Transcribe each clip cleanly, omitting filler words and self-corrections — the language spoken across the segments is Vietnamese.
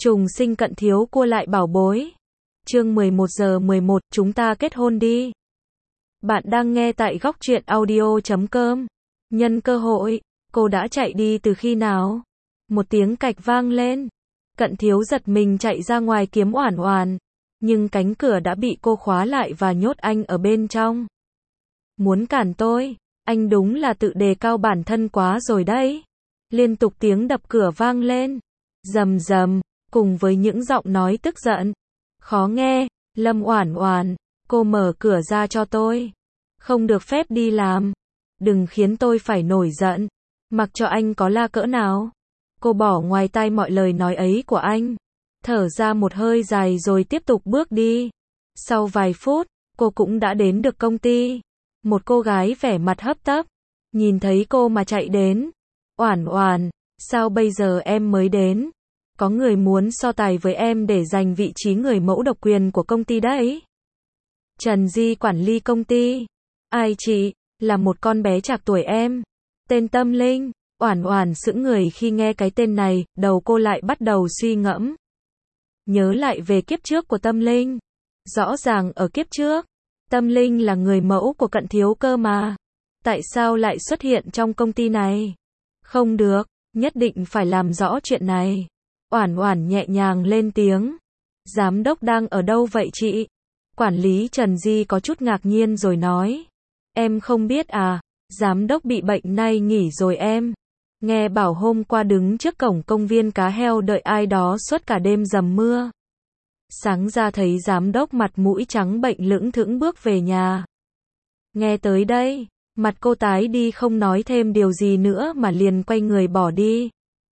Trùng sinh cận thiếu cua lại bảo bối. Chương 11:11, chúng ta kết hôn đi. Bạn đang nghe tại góc truyện audio.com. Nhân cơ hội, cô đã chạy đi từ khi nào? Một tiếng cạch vang lên. Cận thiếu giật mình chạy ra ngoài kiếm Oản Oản, nhưng cánh cửa đã bị cô khóa lại và nhốt anh ở bên trong. Muốn cản tôi, anh đúng là tự đề cao bản thân quá rồi đấy. Liên tục tiếng đập cửa vang lên, rầm rầm, cùng với những giọng nói tức giận, khó nghe. Lâm Oản Oản, cô mở cửa ra cho tôi. Không được phép đi làm. Đừng khiến tôi phải nổi giận. Mặc cho anh có la cỡ nào. Cô bỏ ngoài tai mọi lời nói ấy của anh. Thở ra một hơi dài rồi tiếp tục bước đi. Sau vài phút, cô cũng đã đến được công ty. Một cô gái vẻ mặt hấp tấp, nhìn thấy cô mà chạy đến. Oản Oản, sao bây giờ em mới đến? Có người muốn so tài với em để giành vị trí người mẫu độc quyền của công ty đấy. Trần Di quản lý công ty. Ai chị? Là một con bé trạc tuổi em. Tên Tâm Linh. Oản Oản sững người khi nghe cái tên này, đầu cô lại bắt đầu suy ngẫm. Nhớ lại về kiếp trước của Tâm Linh. Rõ ràng ở kiếp trước, Tâm Linh là người mẫu của cận thiếu cơ mà. Tại sao lại xuất hiện trong công ty này? Không được, nhất định phải làm rõ chuyện này. Oản Oản nhẹ nhàng lên tiếng. Giám đốc đang ở đâu vậy chị? Quản lý Trần Di có chút ngạc nhiên rồi nói. Em không biết à, giám đốc bị bệnh nay nghỉ rồi em. Nghe bảo hôm qua đứng trước cổng công viên cá heo đợi ai đó suốt cả đêm dầm mưa. Sáng ra thấy giám đốc mặt mũi trắng bệnh lững thững bước về nhà. Nghe tới đây, mặt cô tái đi không nói thêm điều gì nữa mà liền quay người bỏ đi.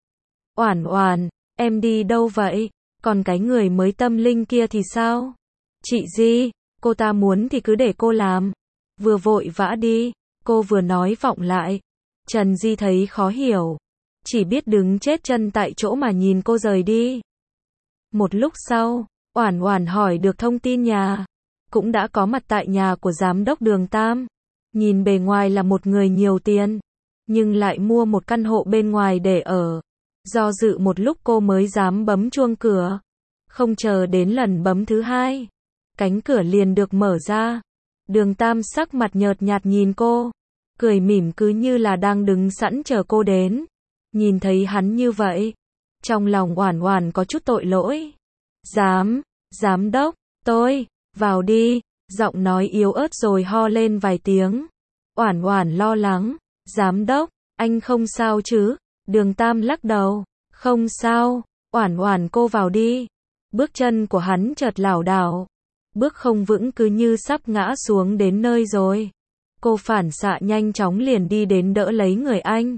Oản Oản, em đi đâu vậy? Còn cái người mới Tâm Linh kia thì sao? Chị Di, cô ta muốn thì cứ để cô làm. Vừa vội vã đi, cô vừa nói vọng lại. Trần Di thấy khó hiểu, chỉ biết đứng chết chân tại chỗ mà nhìn cô rời đi. Một lúc sau, Oản Oản hỏi được thông tin nhà, cũng đã có mặt tại nhà của giám đốc Đường Tam. Nhìn bề ngoài là một người nhiều tiền, nhưng lại mua một căn hộ bên ngoài để ở. Do dự một lúc cô mới dám bấm chuông cửa. Không chờ đến lần bấm thứ hai, cánh cửa liền được mở ra. Đường Tam sắc mặt nhợt nhạt nhìn cô, cười mỉm cứ như là đang đứng sẵn chờ cô đến. Nhìn thấy hắn như vậy, trong lòng Oản Oản có chút tội lỗi. Giám đốc, tôi, vào đi, giọng nói yếu ớt rồi ho lên vài tiếng. Oản Oản lo lắng, giám đốc, anh không sao chứ? Đường Tam lắc đầu, không sao. Oản Oản, cô vào đi. Bước chân của hắn chợt lảo đảo, bước không vững cứ như sắp ngã xuống đến nơi rồi. Cô phản xạ nhanh chóng liền đi đến đỡ lấy người anh.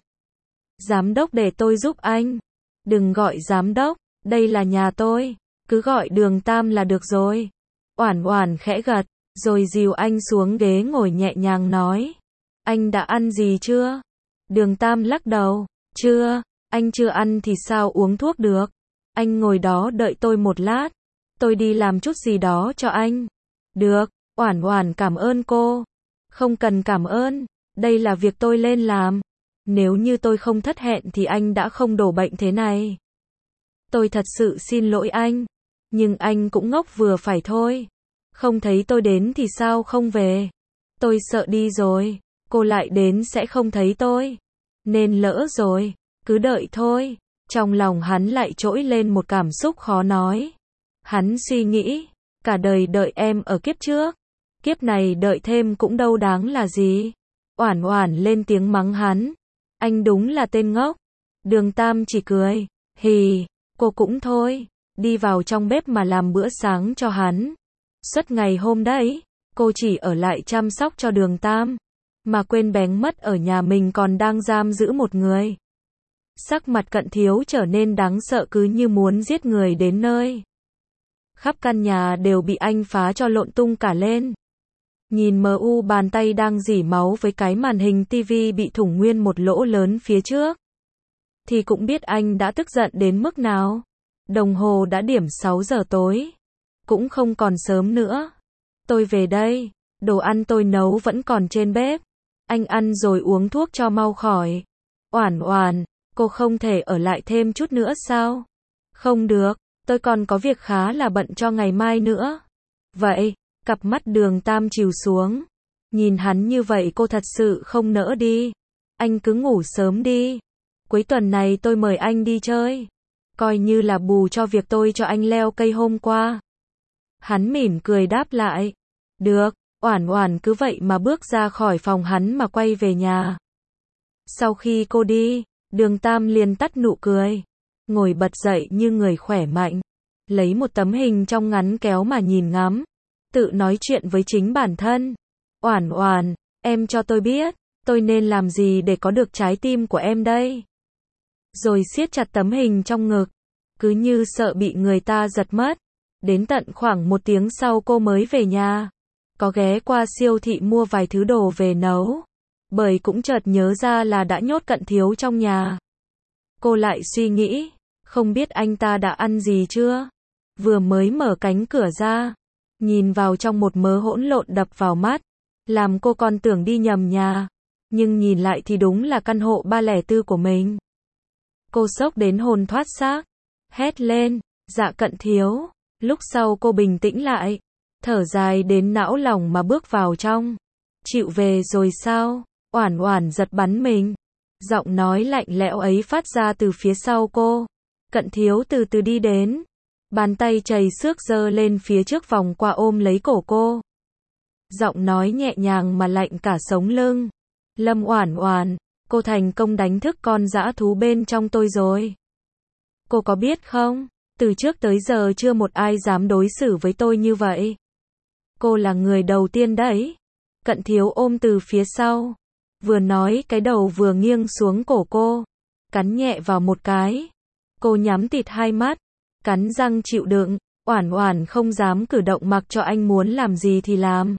Giám đốc, để tôi giúp anh. Đừng gọi giám đốc, đây là nhà tôi, cứ gọi Đường Tam là được rồi. Oản Oản khẽ gật, rồi dìu anh xuống ghế ngồi nhẹ nhàng nói. Anh đã ăn gì chưa? Đường Tam lắc đầu, chưa, anh chưa ăn thì sao uống thuốc được. Anh ngồi đó đợi tôi một lát, tôi đi làm chút gì đó cho anh. Được, Oản Oản cảm ơn cô. Không cần cảm ơn, đây là việc tôi lên làm. Nếu như tôi không thất hẹn thì anh đã không đổ bệnh thế này. Tôi thật sự xin lỗi anh, nhưng anh cũng ngốc vừa phải thôi. Không thấy tôi đến thì sao không về? Tôi sợ đi rồi, cô lại đến sẽ không thấy tôi. Nên lỡ rồi, cứ đợi thôi. Trong lòng hắn lại trỗi lên một cảm xúc khó nói. Hắn suy nghĩ, cả đời đợi em ở kiếp trước, kiếp này đợi thêm cũng đâu đáng là gì. Oản Oản lên tiếng mắng hắn. Anh đúng là tên ngốc. Đường Tam chỉ cười, hì, cô cũng thôi, đi vào trong bếp mà làm bữa sáng cho hắn. Suốt ngày hôm đấy, cô chỉ ở lại chăm sóc cho Đường Tam, mà quên bén mất ở nhà mình còn đang giam giữ một người. Sắc mặt cận thiếu trở nên đáng sợ cứ như muốn giết người đến nơi. Khắp căn nhà đều bị anh phá cho lộn tung cả lên. Nhìn bàn tay đang rỉ máu với cái màn hình tivi bị thủng nguyên một lỗ lớn phía trước, thì cũng biết anh đã tức giận đến mức nào. Đồng hồ đã điểm 6 giờ tối. Cũng không còn sớm nữa. Tôi về đây, đồ ăn tôi nấu vẫn còn trên bếp. Anh ăn rồi uống thuốc cho mau khỏi. Oản Oản, cô không thể ở lại thêm chút nữa sao? Không được, tôi còn có việc khá là bận cho ngày mai nữa. Vậy, cặp mắt Đường Tam trìu xuống. Nhìn hắn như vậy cô thật sự không nỡ đi. Anh cứ ngủ sớm đi. Cuối tuần này tôi mời anh đi chơi. Coi như là bù cho việc tôi cho anh leo cây hôm qua. Hắn mỉm cười đáp lại. Được, Oản Oản cứ vậy mà bước ra khỏi phòng hắn mà quay về nhà. Sau khi cô đi, Đường Tam liền tắt nụ cười. Ngồi bật dậy như người khỏe mạnh. Lấy một tấm hình trong ngắn kéo mà nhìn ngắm. Tự nói chuyện với chính bản thân. Oản Oản, em cho tôi biết, tôi nên làm gì để có được trái tim của em đây? Rồi siết chặt tấm hình trong ngực. Cứ như sợ bị người ta giật mất. Đến tận khoảng 1 tiếng sau cô mới về nhà. Có ghé qua siêu thị mua vài thứ đồ về nấu. Bởi cũng chợt nhớ ra là đã nhốt Cận Thiếu trong nhà. Cô lại suy nghĩ, không biết anh ta đã ăn gì chưa? Vừa mới mở cánh cửa ra, nhìn vào trong một mớ hỗn lộn đập vào mắt, làm cô còn tưởng đi nhầm nhà. Nhưng nhìn lại thì đúng là căn hộ 304 của mình. Cô sốc đến hồn thoát xác, hét lên, dạ Cận Thiếu. Lúc sau cô bình tĩnh lại, thở dài đến não lòng mà bước vào trong. Chịu về rồi sao? Oản Oản giật bắn mình. Giọng nói lạnh lẽo ấy phát ra từ phía sau cô. Cận Thiếu từ từ đi đến. Bàn tay chầy xước giơ lên phía trước vòng qua ôm lấy cổ cô. Giọng nói nhẹ nhàng mà lạnh cả sống lưng. Lâm Oản Oản, cô thành công đánh thức con dã thú bên trong tôi rồi. Cô có biết không, từ trước tới giờ chưa một ai dám đối xử với tôi như vậy. Cô là người đầu tiên đấy. Cận Thiếu ôm từ phía sau. Vừa nói cái đầu vừa nghiêng xuống cổ cô. Cắn nhẹ vào một cái. Cô nhắm tịt hai mắt. Cắn răng chịu đựng. Oản Oản không dám cử động mặc cho anh muốn làm gì thì làm.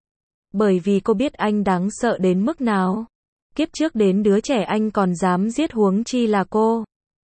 Bởi vì cô biết anh đáng sợ đến mức nào. Kiếp trước đến đứa trẻ anh còn dám giết huống chi là cô.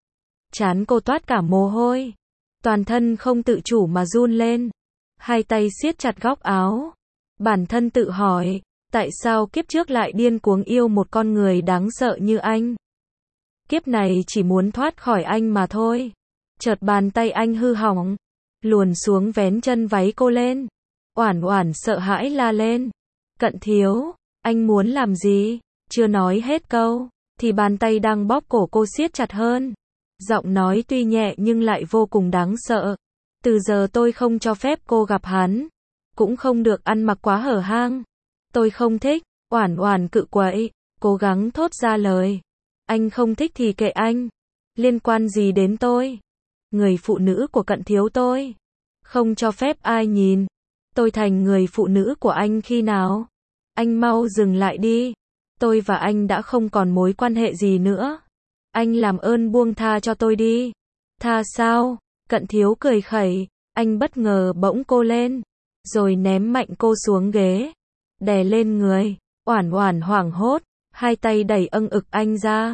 Trán cô toát cả mồ hôi. Toàn thân không tự chủ mà run lên. Hai tay siết chặt góc áo. Bản thân tự hỏi, tại sao kiếp trước lại điên cuồng yêu một con người đáng sợ như anh? Kiếp này chỉ muốn thoát khỏi anh mà thôi. Chợt bàn tay anh hư hỏng, luồn xuống vén chân váy cô lên. Oản Oản sợ hãi la lên. Cận Thiếu, anh muốn làm gì? Chưa nói hết câu, thì bàn tay đang bóp cổ cô siết chặt hơn. Giọng nói tuy nhẹ nhưng lại vô cùng đáng sợ. Từ giờ tôi không cho phép cô gặp hắn. Cũng không được ăn mặc quá hở hang. Tôi không thích. Oản Oản cự quậy, cố gắng thốt ra lời. Anh không thích thì kệ anh. Liên quan gì đến tôi? Người phụ nữ của Cận Thiếu tôi. Không cho phép ai nhìn. Tôi thành người phụ nữ của anh khi nào? Anh mau dừng lại đi. Tôi và anh đã không còn mối quan hệ gì nữa. Anh làm ơn buông tha cho tôi đi. Tha sao? Cận Thiếu cười khẩy. Anh bất ngờ bỗng cô lên. Rồi ném mạnh cô xuống ghế. Đè lên người. Oản Oản hoảng hốt. Hai tay đẩy ực anh ra.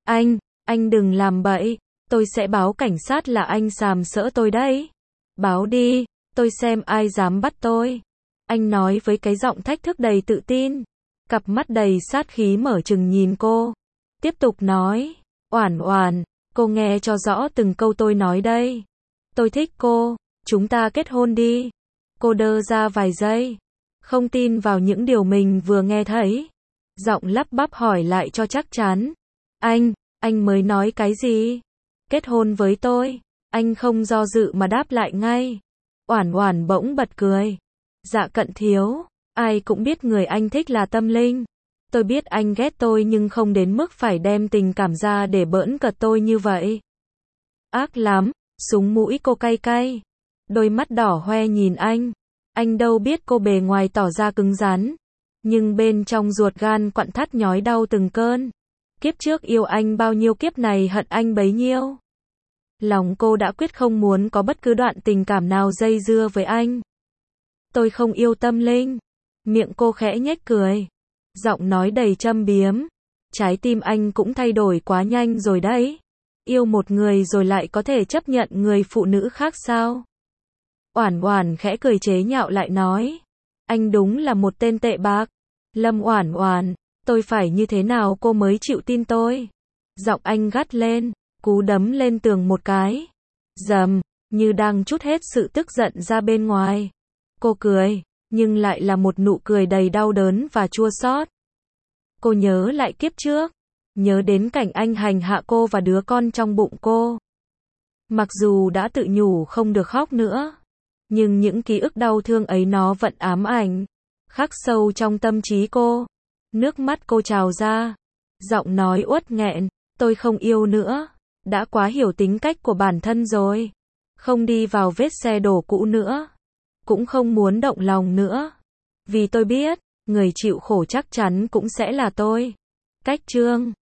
Anh đừng làm bậy. Tôi sẽ báo cảnh sát là anh sàm sỡ tôi đấy. Báo đi. Tôi xem ai dám bắt tôi. Anh nói với cái giọng thách thức đầy tự tin. Cặp mắt đầy sát khí mở trừng nhìn cô. Tiếp tục nói. Oản Oản, cô nghe cho rõ từng câu tôi nói đây. Tôi thích cô. Chúng ta kết hôn đi. Cô đơ ra vài giây. Không tin vào những điều mình vừa nghe thấy. Giọng lắp bắp hỏi lại cho chắc chắn. Anh mới nói cái gì? Kết hôn với tôi. Anh không do dự mà đáp lại ngay. Oản Oản bỗng bật cười. Dạ Cận Thiếu, ai cũng biết người anh thích là Tâm Linh. Tôi biết anh ghét tôi nhưng không đến mức phải đem tình cảm ra để bỡn cợt tôi như vậy. Ác lắm, súng mũi cô cay cay. Đôi mắt đỏ hoe nhìn anh. Anh đâu biết cô bề ngoài tỏ ra cứng rắn. Nhưng bên trong ruột gan quặn thắt nhói đau từng cơn. Kiếp trước yêu anh bao nhiêu kiếp này hận anh bấy nhiêu. Lòng cô đã quyết không muốn có bất cứ đoạn tình cảm nào dây dưa với anh. Tôi không yêu Tâm Linh. Miệng cô khẽ nhếch cười. Giọng nói đầy châm biếm. Trái tim anh cũng thay đổi quá nhanh rồi đấy. Yêu một người rồi lại có thể chấp nhận người phụ nữ khác sao? Oản Oản khẽ cười chế nhạo lại nói. Anh đúng là một tên tệ bạc. Lâm Oản Oản, tôi phải như thế nào cô mới chịu tin tôi? Giọng anh gắt lên, cú đấm lên tường một cái. Dầm, như đang trút hết sự tức giận ra bên ngoài. Cô cười, nhưng lại là một nụ cười đầy đau đớn và chua xót. Cô nhớ lại kiếp trước, nhớ đến cảnh anh hành hạ cô và đứa con trong bụng cô. Mặc dù đã tự nhủ không được khóc nữa, nhưng những ký ức đau thương ấy nó vẫn ám ảnh, khắc sâu trong tâm trí cô. Nước mắt cô trào ra, giọng nói uất nghẹn, tôi không yêu nữa, đã quá hiểu tính cách của bản thân rồi. Không đi vào vết xe đổ cũ nữa, cũng không muốn động lòng nữa. Vì tôi biết, người chịu khổ chắc chắn cũng sẽ là tôi. Cách chương